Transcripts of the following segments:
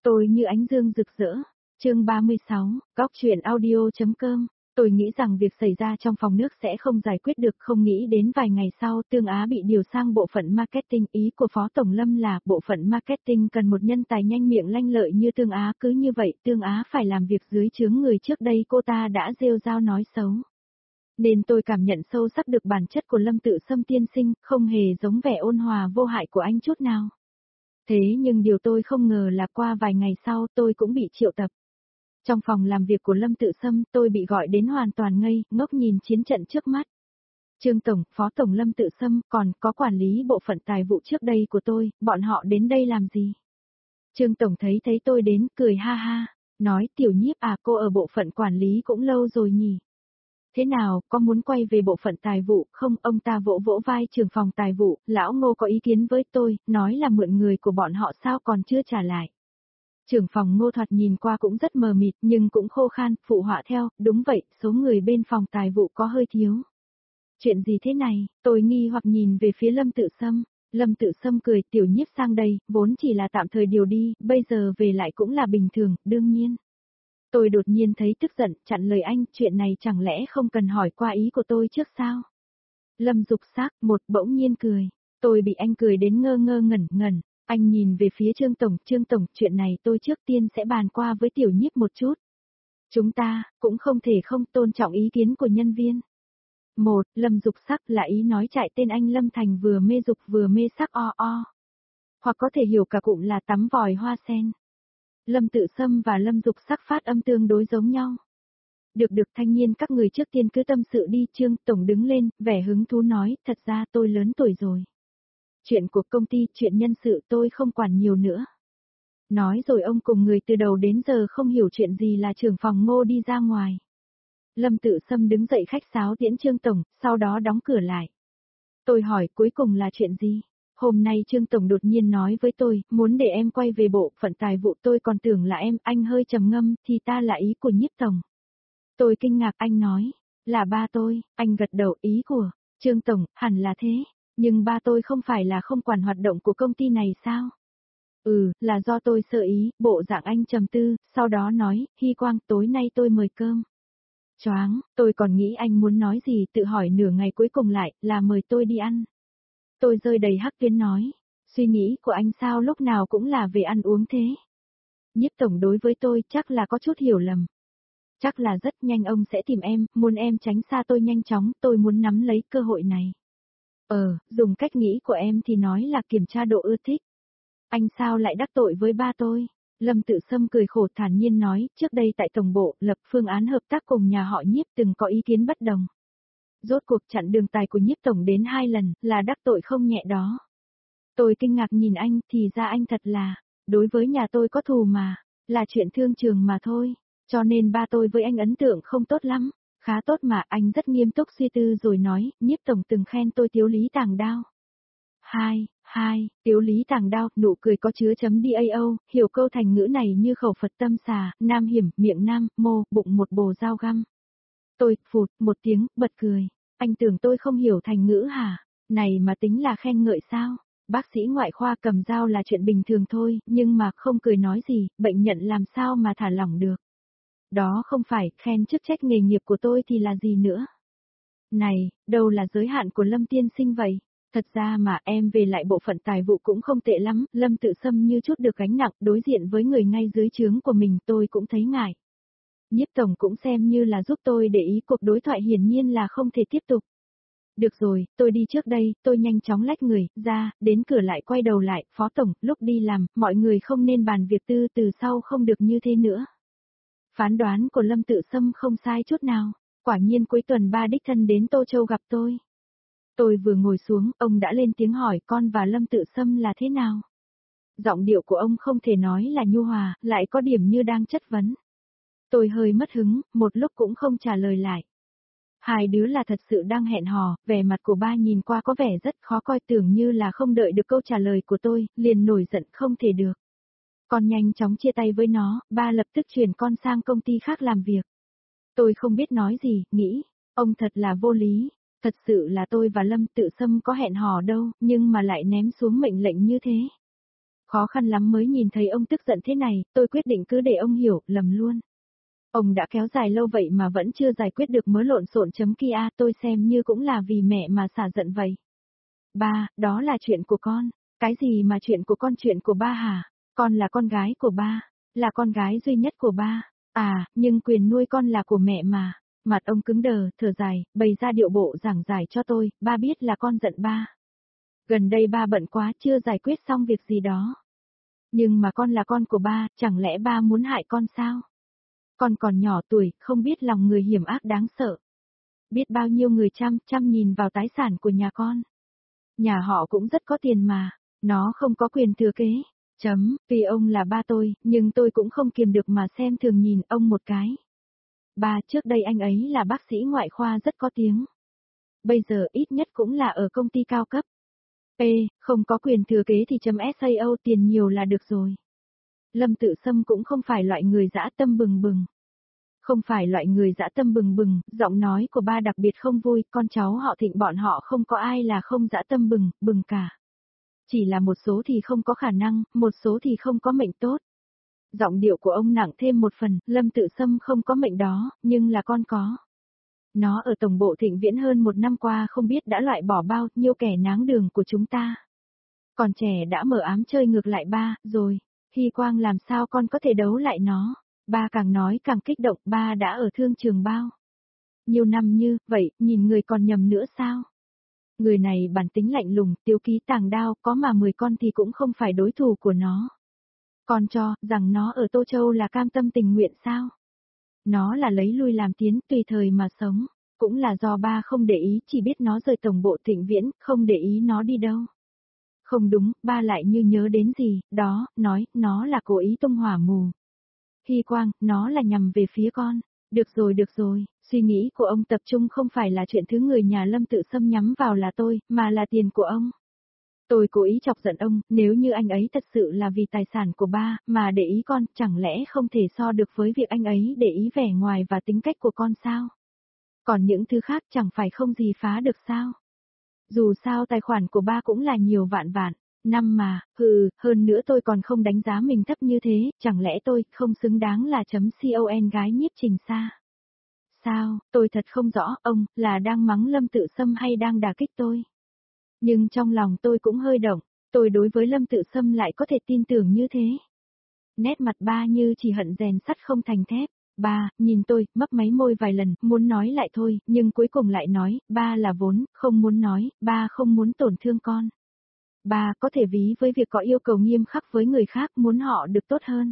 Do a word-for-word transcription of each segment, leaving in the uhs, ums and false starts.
Tôi như ánh dương rực rỡ. Chương ba mươi sáu, góc truyện audio.com. Tôi nghĩ rằng việc xảy ra trong phòng nước sẽ không giải quyết được, không nghĩ đến vài ngày sau Tương Á bị điều sang bộ phận marketing. Ý của Phó Tổng Lâm là bộ phận marketing cần một nhân tài nhanh miệng lanh lợi như Tương Á, cứ như vậy Tương Á phải làm việc dưới trướng người trước đây cô ta đã rêu rao nói xấu. Nên tôi cảm nhận sâu sắc được bản chất của Lâm Tự Sâm tiên sinh, không hề giống vẻ ôn hòa vô hại của anh chút nào. Thế nhưng điều tôi không ngờ là qua vài ngày sau tôi cũng bị triệu tập. Trong phòng làm việc của Lâm Tự Sâm, tôi bị gọi đến hoàn toàn ngây, ngốc nhìn chiến trận trước mắt. Trương Tổng, Phó Tổng Lâm Tự Sâm, còn có quản lý bộ phận tài vụ trước đây của tôi, bọn họ đến đây làm gì? Trương Tổng thấy thấy tôi đến, cười ha ha, nói Tiểu Nhiếp à, cô ở bộ phận quản lý cũng lâu rồi nhỉ? Thế nào, có muốn quay về bộ phận tài vụ không? Ông ta vỗ vỗ vai trưởng phòng tài vụ, lão Ngô có ý kiến với tôi, nói là mượn người của bọn họ sao còn chưa trả lại. Trưởng phòng Ngô thoạt nhìn qua cũng rất mờ mịt nhưng cũng khô khan, phụ họa theo, đúng vậy, số người bên phòng tài vụ có hơi thiếu. Chuyện gì thế này? Tôi nghi hoặc nhìn về phía Lâm Tự Sâm. Lâm Tự Sâm cười, Tiểu Nhiếp sang đây, vốn chỉ là tạm thời điều đi, bây giờ về lại cũng là bình thường, đương nhiên. Tôi đột nhiên thấy tức giận, chặn lời anh, chuyện này chẳng lẽ không cần hỏi qua ý của tôi trước sao? Lâm Dục Sắc, một bỗng nhiên cười. Tôi bị anh cười đến ngơ ngơ ngẩn ngẩn. Anh nhìn về phía Trương Tổng, Trương Tổng, chuyện này tôi trước tiên sẽ bàn qua với Tiểu Nhiếp một chút. Chúng ta, cũng không thể không tôn trọng ý kiến của nhân viên. Một, Lâm Dục Sắc là ý nói chạy tên anh Lâm Thành vừa mê dục vừa mê sắc o o. Hoặc có thể hiểu cả cụm là tắm vòi hoa sen. Lâm Tự Sâm và Lâm Dục Sắc phát âm tương đối giống nhau. Được được thanh niên các người trước tiên cứ tâm sự đi. Trương Tổng đứng lên, vẻ hứng thú nói, thật ra tôi lớn tuổi rồi. Chuyện của công ty, chuyện nhân sự tôi không quản nhiều nữa. Nói rồi ông cùng người từ đầu đến giờ không hiểu chuyện gì là trưởng phòng Ngô đi ra ngoài. Lâm Tự Sâm đứng dậy khách sáo tiễn Trương Tổng, sau đó đóng cửa lại. Tôi hỏi cuối cùng là chuyện gì? Hôm nay Trương Tổng đột nhiên nói với tôi, muốn để em quay về bộ phận tài vụ, tôi còn tưởng là em, anh hơi trầm ngâm, thì ta là ý của Nhiếp Tổng. Tôi kinh ngạc, anh nói, là ba tôi, anh gật đầu, ý của Trương Tổng, hẳn là thế, nhưng ba tôi không phải là không quản hoạt động của công ty này sao? Ừ, là do tôi sơ ý, bộ dạng anh trầm tư, sau đó nói, Hy Quang, tối nay tôi mời cơm. Choáng, tôi còn nghĩ anh muốn nói gì, tự hỏi nửa ngày cuối cùng lại, là mời tôi đi ăn. Tôi rơi đầy hắc tuyến nói, suy nghĩ của anh sao lúc nào cũng là về ăn uống thế. Nhiếp Tổng đối với tôi chắc là có chút hiểu lầm. Chắc là rất nhanh ông sẽ tìm em, muốn em tránh xa tôi nhanh chóng, tôi muốn nắm lấy cơ hội này. Ờ, dùng cách nghĩ của em thì nói là kiểm tra độ ưa thích. Anh sao lại đắc tội với ba tôi? Lâm Tự Sâm cười khổ thản nhiên nói, trước đây tại tổng bộ, lập phương án hợp tác cùng nhà họ Nhiếp từng có ý kiến bất đồng. Rốt cuộc chặn đường tài của Nhiếp Tổng đến hai lần, là đắc tội không nhẹ đó. Tôi kinh ngạc nhìn anh, thì ra anh thật là, đối với nhà tôi có thù mà, là chuyện thương trường mà thôi, cho nên ba tôi với anh ấn tượng không tốt lắm, khá tốt mà. Anh rất nghiêm túc suy tư rồi nói, Nhiếp Tổng từng khen tôi tiếu lý tàng đao. Hai, hai, tiếu lý tàng đao, nụ cười có chứa chấm đao, hiểu câu thành ngữ này như khẩu Phật tâm xà, nam hiểm, miệng nam, mô, bụng một bồ dao găm. Tôi, phụt, một tiếng, bật cười. Anh tưởng tôi không hiểu thành ngữ hả? Này mà tính là khen ngợi sao? Bác sĩ ngoại khoa cầm dao là chuyện bình thường thôi, nhưng mà không cười nói gì, bệnh nhận làm sao mà thả lỏng được. Đó không phải, khen chức trách nghề nghiệp của tôi thì là gì nữa? Này, đâu là giới hạn của Lâm tiên sinh vậy? Thật ra mà em về lại bộ phận tài vụ cũng không tệ lắm, Lâm Tự Sâm như chút được gánh nặng, đối diện với người ngay dưới trướng của mình tôi cũng thấy ngại. Nhiếp Tổng cũng xem như là giúp tôi để ý, cuộc đối thoại hiển nhiên là không thể tiếp tục. Được rồi, tôi đi trước đây, tôi nhanh chóng lách người ra, đến cửa lại quay đầu lại, Phó Tổng, lúc đi làm, mọi người không nên bàn việc tư, từ sau không được như thế nữa. Phán đoán của Lâm Tự Sâm không sai chút nào, quả nhiên cuối tuần ba đích thân đến Tô Châu gặp tôi. Tôi vừa ngồi xuống, ông đã lên tiếng hỏi con và Lâm Tự Sâm là thế nào. Giọng điệu của ông không thể nói là nhu hòa, lại có điểm như đang chất vấn. Tôi hơi mất hứng, một lúc cũng không trả lời lại. Hai đứa là thật sự đang hẹn hò, vẻ mặt của ba nhìn qua có vẻ rất khó coi, tưởng như là không đợi được câu trả lời của tôi, liền nổi giận không thể được. Con nhanh chóng chia tay với nó, ba lập tức chuyển con sang công ty khác làm việc. Tôi không biết nói gì, nghĩ, ông thật là vô lý, thật sự là tôi và Lâm Tự Sâm có hẹn hò đâu, nhưng mà lại ném xuống mệnh lệnh như thế. Khó khăn lắm mới nhìn thấy ông tức giận thế này, tôi quyết định cứ để ông hiểu, lầm luôn. Ông đã kéo dài lâu vậy mà vẫn chưa giải quyết được mớ lộn xộn chấm kia, tôi xem như cũng là vì mẹ mà xả giận vậy. Ba, đó là chuyện của con. Cái gì mà chuyện của con, chuyện của ba hả? Con là con gái của ba, là con gái duy nhất của ba. À, nhưng quyền nuôi con là của mẹ mà. Mặt ông cứng đờ, thở dài, bày ra điệu bộ giảng giải cho tôi, ba biết là con giận ba. Gần đây ba bận quá chưa giải quyết xong việc gì đó. Nhưng mà con là con của ba, chẳng lẽ ba muốn hại con sao? Con còn nhỏ tuổi, không biết lòng người hiểm ác đáng sợ. Biết bao nhiêu người chăm chăm nhìn vào tài sản của nhà con. Nhà họ cũng rất có tiền mà, nó không có quyền thừa kế. Chấm, vì ông là ba tôi, nhưng tôi cũng không kiềm được mà xem thường nhìn ông một cái. Ba, trước đây anh ấy là bác sĩ ngoại khoa rất có tiếng. Bây giờ ít nhất cũng là ở công ty cao cấp. P, không có quyền thừa kế thì chấm sao, tiền nhiều là được rồi. Lâm Tự Sâm cũng không phải loại người dã tâm bừng bừng. Không phải loại người dã tâm bừng bừng, giọng nói của ba đặc biệt không vui, con cháu họ Thịnh bọn họ không có ai là không dã tâm bừng, bừng cả. Chỉ là một số thì không có khả năng, một số thì không có mệnh tốt. Giọng điệu của ông nặng thêm một phần, Lâm Tự Sâm không có mệnh đó, nhưng là con có. Nó ở tổng bộ Thịnh Viễn hơn một năm qua không biết đã loại bỏ bao nhiêu kẻ náng đường của chúng ta. Còn trẻ đã mở ám chơi ngược lại ba, rồi, Hy Quang làm sao con có thể đấu lại nó. Ba càng nói càng kích động, ba đã ở thương trường bao. Nhiều năm như, vậy, nhìn người còn nhầm nữa sao? Người này bản tính lạnh lùng, tiêu ký tàng đao, có mà mười con thì cũng không phải đối thủ của nó. Còn cho, rằng nó ở Tô Châu là cam tâm tình nguyện sao? Nó là lấy lui làm tiến, tùy thời mà sống. Cũng là do ba không để ý, chỉ biết nó rời tổng bộ Thịnh Viễn, không để ý nó đi đâu. Không đúng, ba lại như nhớ đến gì, đó, nói, nó là cố ý tung hỏa mù. Hy Quang, nó là nhằm về phía con. Được rồi được rồi, suy nghĩ của ông tập trung không phải là chuyện thứ người nhà Lâm Tự Sâm nhắm vào là tôi, mà là tiền của ông. Tôi cố ý chọc giận ông, nếu như anh ấy thật sự là vì tài sản của ba, mà để ý con, chẳng lẽ không thể so được với việc anh ấy để ý vẻ ngoài và tính cách của con sao? Còn những thứ khác chẳng phải không gì phá được sao? Dù sao tài khoản của ba cũng là nhiều vạn vạn. Năm mà, hừ, hơn nữa tôi còn không đánh giá mình thấp như thế, chẳng lẽ tôi không xứng đáng là chấm con gái Nhiếp Trình Sa? Sao, tôi thật không rõ, ông, là đang mắng Lâm Tự Sâm hay đang đả kích tôi? Nhưng trong lòng tôi cũng hơi động, tôi đối với Lâm Tự Sâm lại có thể tin tưởng như thế. Nét mặt ba như chỉ hận rèn sắt không thành thép. Ba, nhìn tôi, mấp máy môi vài lần, muốn nói lại thôi, nhưng cuối cùng lại nói, ba là vốn, không muốn nói, ba không muốn tổn thương con. Ba có thể ví với việc có yêu cầu nghiêm khắc với người khác muốn họ được tốt hơn.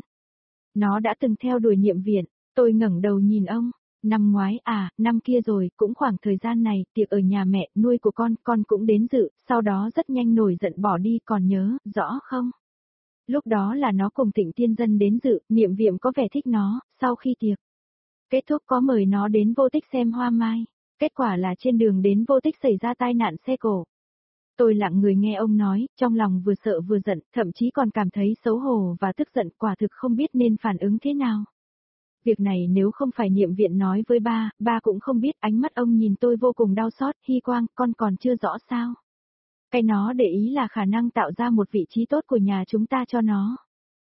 Nó đã từng theo đuổi Niệm Viện, tôi ngẩng đầu nhìn ông, năm ngoái à, năm kia rồi, cũng khoảng thời gian này, tiệc ở nhà mẹ, nuôi của con, con cũng đến dự, sau đó rất nhanh nổi giận bỏ đi, còn nhớ, rõ không? Lúc đó là nó cùng Thịnh Tiên Dân đến dự, Niệm Viện có vẻ thích nó, sau khi tiệc kết thúc có mời nó đến Vô Tích xem hoa mai, kết quả là trên đường đến Vô Tích xảy ra tai nạn xe cộ. Tôi lặng người nghe ông nói, trong lòng vừa sợ vừa giận, thậm chí còn cảm thấy xấu hổ và tức giận, quả thực không biết nên phản ứng thế nào. Việc này nếu không phải Niệm Viện nói với ba, ba cũng không biết. Ánh mắt ông nhìn tôi vô cùng đau xót. Hy Quang, con còn chưa rõ sao? Cái nó để ý là khả năng tạo ra một vị trí tốt của nhà chúng ta cho nó.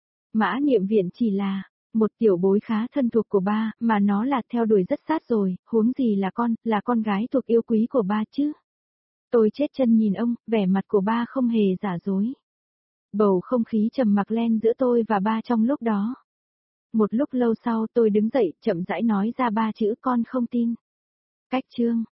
Mã Niệm Viện chỉ là một tiểu bối khá thân thuộc của ba, mà nó là theo đuổi rất sát rồi, huống gì là con, là con gái thuộc yêu quý của ba chứ. Tôi chết chân nhìn ông, vẻ mặt của ba không hề giả dối. Bầu không khí trầm mặc len giữa tôi và ba trong lúc đó. Một lúc lâu sau tôi đứng dậy, chậm rãi nói ra ba chữ con không tin. Cách chương.